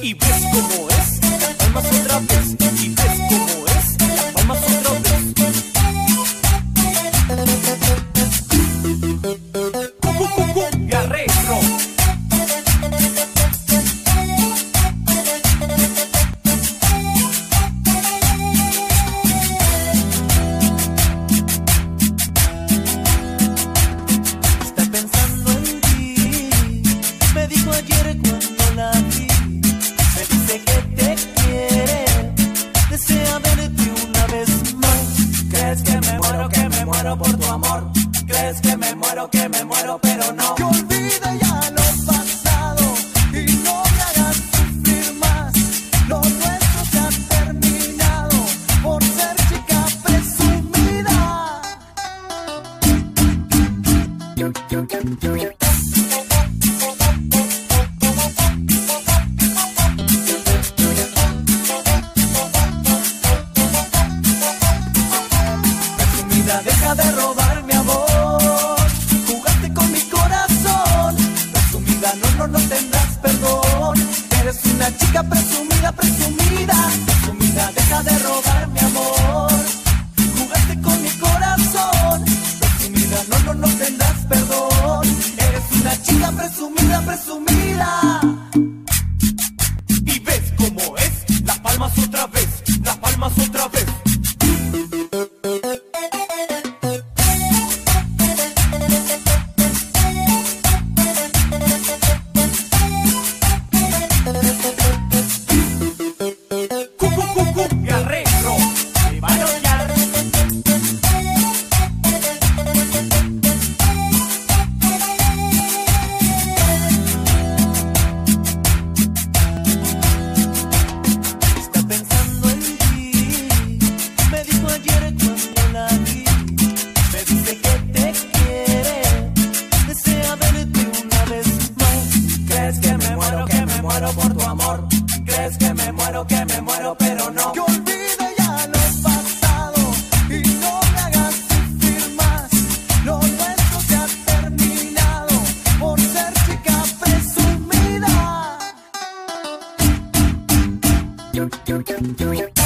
y ves cómo es, las palmas otra vez, y ves cómo es, las palmas otra vez. Y arreglo. Está pensando en ti, me dijo ayer cuando la vi. Me dice que te quiere, desea verte una vez más. Crees que me muero por tu amor. Crees que me muero, pero no. Que olvide ya lo pasado y no me hagas sufrir más. Lo nuestro se ha terminado por ser chica presumida. Presumida, deja de robar mi amor. Jugaste con mi corazón. Presumida, no tendrás perdón. Eres una chica presumida, presumida. Presumida, deja de robar mi amor. Jugaste con mi corazón. Presumida, no tendrás perdón. Eres una chica presumida, presumida. Y ves cómo es, las palmas otra vez, las palmas otra vez. Y arreglo, se va a enrollar. Está pensando en ti, me dijo ayer cuando la vi. Me dice que te quiere, desea verte una vez más. Crees que me muero por tu amor. Crees que me muero, pero no. Que olvide ya lo pasado y no me hagas sufrir más. Lo nuestro se ha terminado por ser chica presumida.